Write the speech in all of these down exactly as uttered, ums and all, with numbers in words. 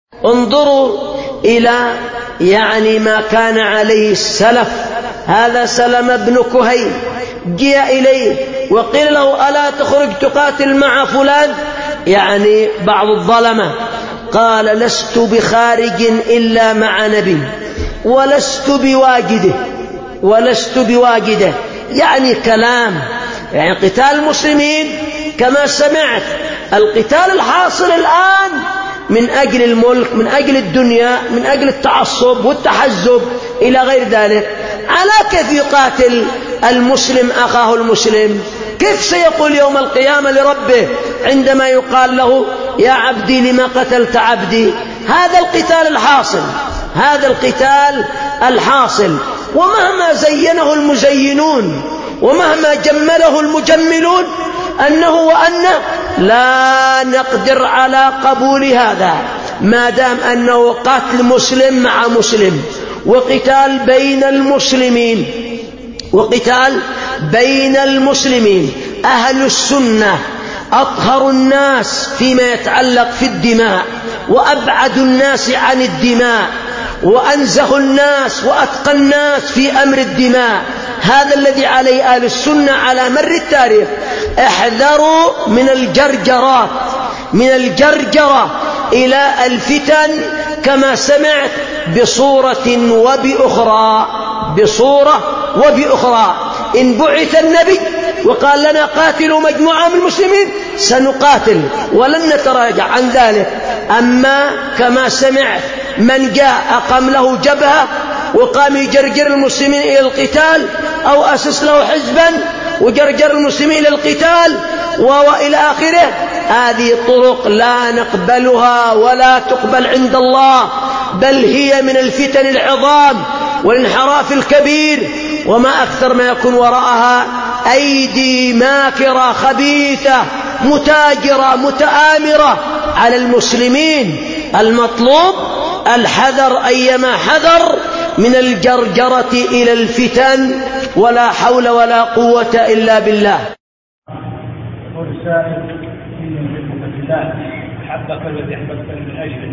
انظروا إلى يعني ما كان عليه السلف. هذا سلم بن كهيل جاء إليه وقيل له ألا تخرج تقاتل مع فلان، يعني بعض الظلمة، قال لست بخارج إلا مع نبي ولست بواجده ولست بواجده يعني كلام، يعني قتال المسلمين كما سمعت القتال الحاصل الآن من أجل الملك، من أجل الدنيا، من أجل التعصب والتحزب إلى غير ذلك. على كيف يقاتل المسلم أخاه المسلم؟ كيف سيقول يوم القيامة لربه عندما يقال له يا عبدي لما قتلت عبدي؟ هذا القتال الحاصل، هذا القتال الحاصل. ومهما زينه المزينون ومهما جمله المجملون أنه وأنه لا نقدر على قبول هذا ما دام أنه قتل مسلم مع مسلم وقتال بين المسلمين وقتال بين المسلمين. أهل السنة أطهر الناس فيما يتعلق في الدماء وأبعد الناس عن الدماء وأنزه الناس وأتقى الناس في أمر الدماء. هذا الذي عليه أهل السنة على مر التاريخ. احذروا من الجرجرات، من الجرجرة إلى الفتن كما سمعت بصورة وبأخرى، بصورة وبأخرى. إن بعث النبي وقال لنا قاتلوا مجموعة من المسلمين سنقاتل ولن نتراجع عن ذلك. أما كما سمعت من جاء أقام له جبهة وقام يجرجر المسلمين إلى القتال أو أسس له حزبا وجرجر المسلمين إلى القتال وإلى آخره، هذه طرق لا نقبلها ولا تقبل عند الله، بل هي من الفتن العظام والانحراف الكبير، وما أكثر ما يكون وراءها أيدي ماكرة خبيثة متاجرة متآمرة على المسلمين. المطلوب الحذر أيما حذر من الجرجرة إلى الفتن، ولا حول ولا قوة إلا بالله. يقول السائل إني أحبك في الله أحبك الذي أحببتني من أجله.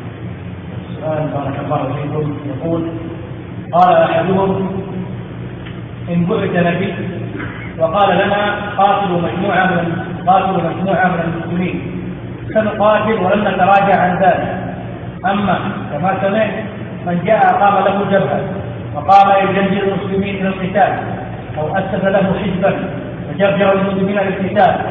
السؤال بارك الله فيكم يقول قال أحدهم إن بعث نبي وقال لنا قاتلوا مجموعة من قاتلوا مجموعة من المسلمين سنقاتل ولن نتراجع عن ذلك. أما كما سمعت من جاء أقام له جبهة وقام يجندل المسلمين إلى القتال أو أسس له حزبا وجرجر المسلمين إلى القتال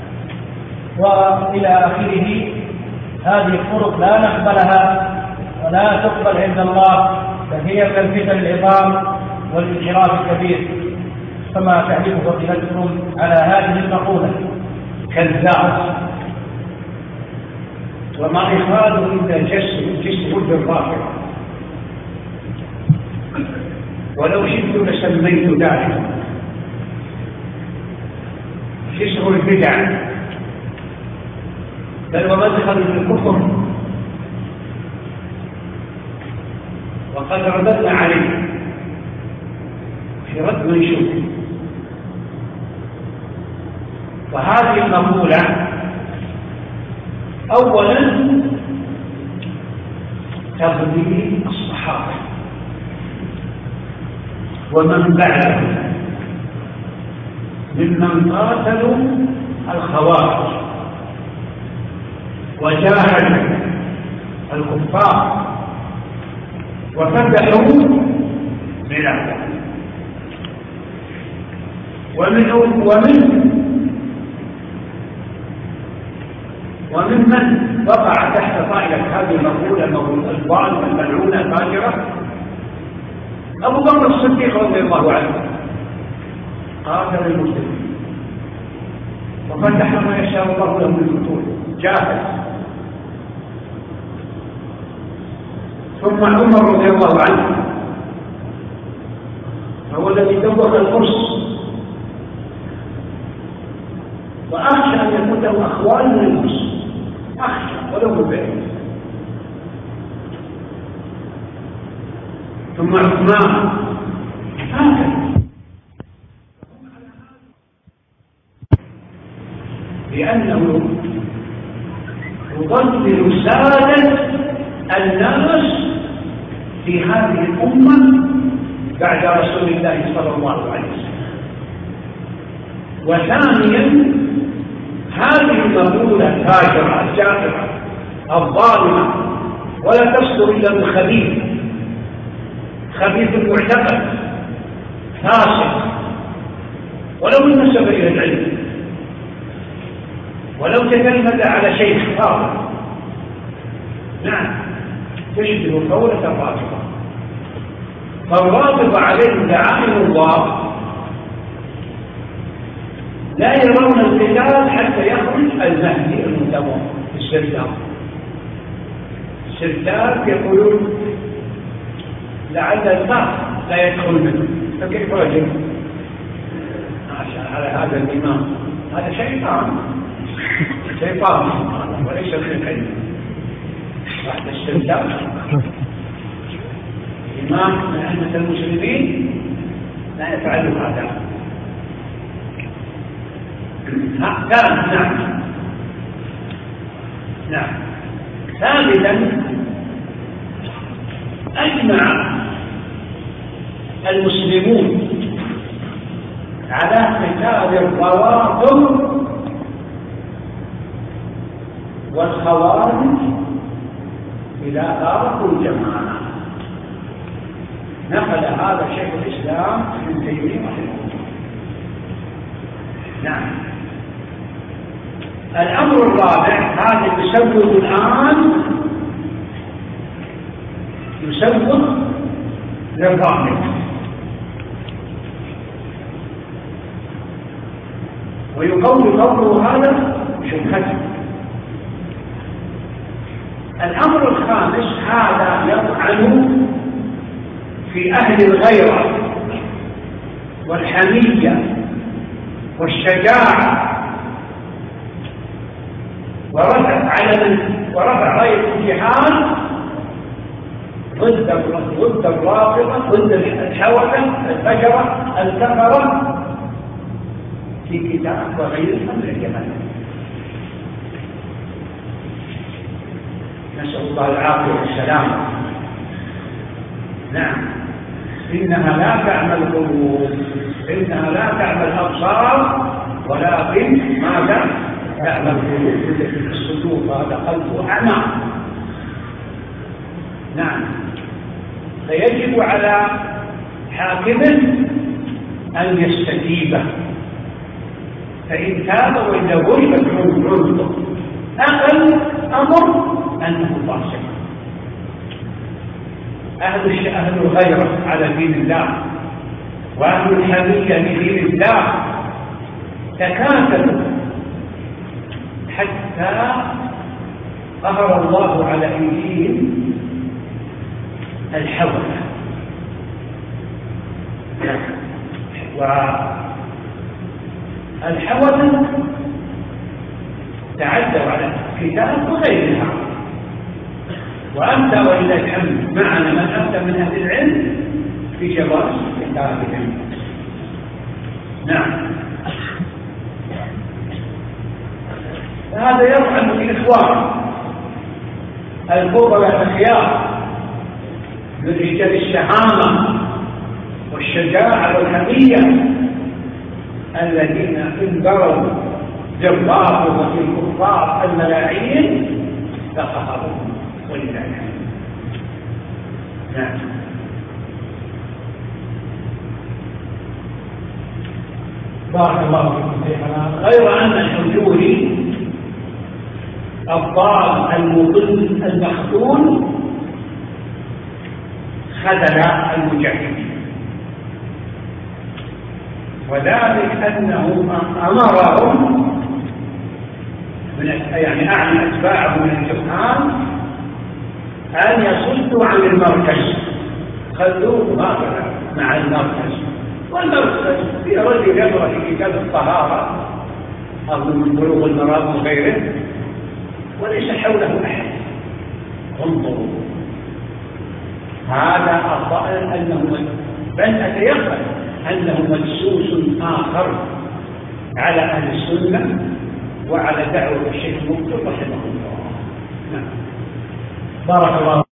وإلى آخره، هذه الطرق لا نقبلها ولا تقبل عند الله، بل هي من الفتن العظام والانحراف الكبير. فما تعليق فضيلتكم على هذه المقولة؟ كذاب وما إخراج إلا جسم جسم بالظاهر، ولو شئت لسميت ذلك جسر البدع، بل ومدخل الكفر، وقد رددنا عليه في رد منشور. وهذه المقولة أولا تضليل الصحابة ومن بعدهم ممن قاتلوا الخوارج وجاهدوا الكفار وفتحوا بلاده، ومن ومن وممن وقع تحت طائلة هذه المقولة الضالة الملعونة الفاجرة أبو بكر الصديق رضي الله عنه قاتل المسلمين وفتح ما يشاء الله له من الفتوح، جاهد. ثم عمر رضي الله عنه هو الذي دوق الفرس، وأخشى أن يكون له أخوان من الفرس، أخشى ولو بالبعيد. ثم عثمان هكذا، لأنه يضلل سادة في هذه الأمة بعد رسول الله صلى الله عليه وسلم. وثانيا هذه المقولة الفاجرة الجائرة الظالمة ولا تصدر إلا من خبيث خبيث المعتقد فاسق ولو نسب إلى العلم ولو تكلم على شيخ فاضل، نعم تشبه قولة الرافضة. فالرافضة عليهم لعنهم الله لا يرون القتال حتى يخرج المهدي المنتظر في السرداب. السرداب يقولون لعل الماء لا يدخل منه، فكيف رجل على هذا الإمام؟ هذا شيطان شيطان وليس من العلم. بعد السرداب إمام من أئمة المسلمين لا يفعل هذا. كان نعم نعم. ثالثا أجمع المسلمون على قتال الروافض والخوارج إذا فارقوا الجماعة. نقل هذا شيخ الإسلام ابن تيمية رحمه الله. نعم. الأمر الرابع هذا يسوق الآن يسوق للرافض ويقول قوله هذا شبهته. الأمر الخامس هذا يطعن في أهل الغيرة والحمية والشجاعة ورفع علم ورفع راية الجهاد ضد ضد الرافضة ضد الحوثة الفجرة الكفرة في كتاب وغيرها من الجهاد. نسأل الله العافية والسلامة. نعم. إنها لا تعمل القلوب، إنها لا تعمل الأبصار، ولكن ماذا؟ تعمل القلوب التي في الصدور، هذا قلب أعمى. نعم. فيجب على حاكم أن يستتيب، فإن تاب وإلا غلبت عنده أقل أمر أنه فاسق. أهل أهل الغيرة على دين الله وأهل الحمية لدين الله تكاتلوا حتى قهر الله على أيديهم الحوثة، والحوثة تعدوا على الكتاب وغيرها. وأنت ولله الحمد معنا من أنت من أهل العلم في جواز كتابهم. نعم. هذا يطعن في الإخوان الفضلاء الأخيار من رجال الشهامة والشجاعة والحمية الذين انذروا للرافضة الكفار الملاعين فقهروا ولله الحمد. نعم. بارك الله فيكم شيخنا. غير أن الحجوري الضال المضل المخذول خذل المجاهدين، وذلك أنه أمرهم من يعني أعني أتباعه من الجهال أن يصدوا عن المركز، خلوه هكذا مع المركز. والمركز في رجل يقرأ في كتاب الطهارة أو من بلوغ المرام وغيره وليس حوله أحد. انظروا، هذا الظاهر أنه بل أتيقن أنه مدسوس آخر على أهل السنة وعلى دعوة الشيخ مقتل رحمه الله. نعم. بارك الله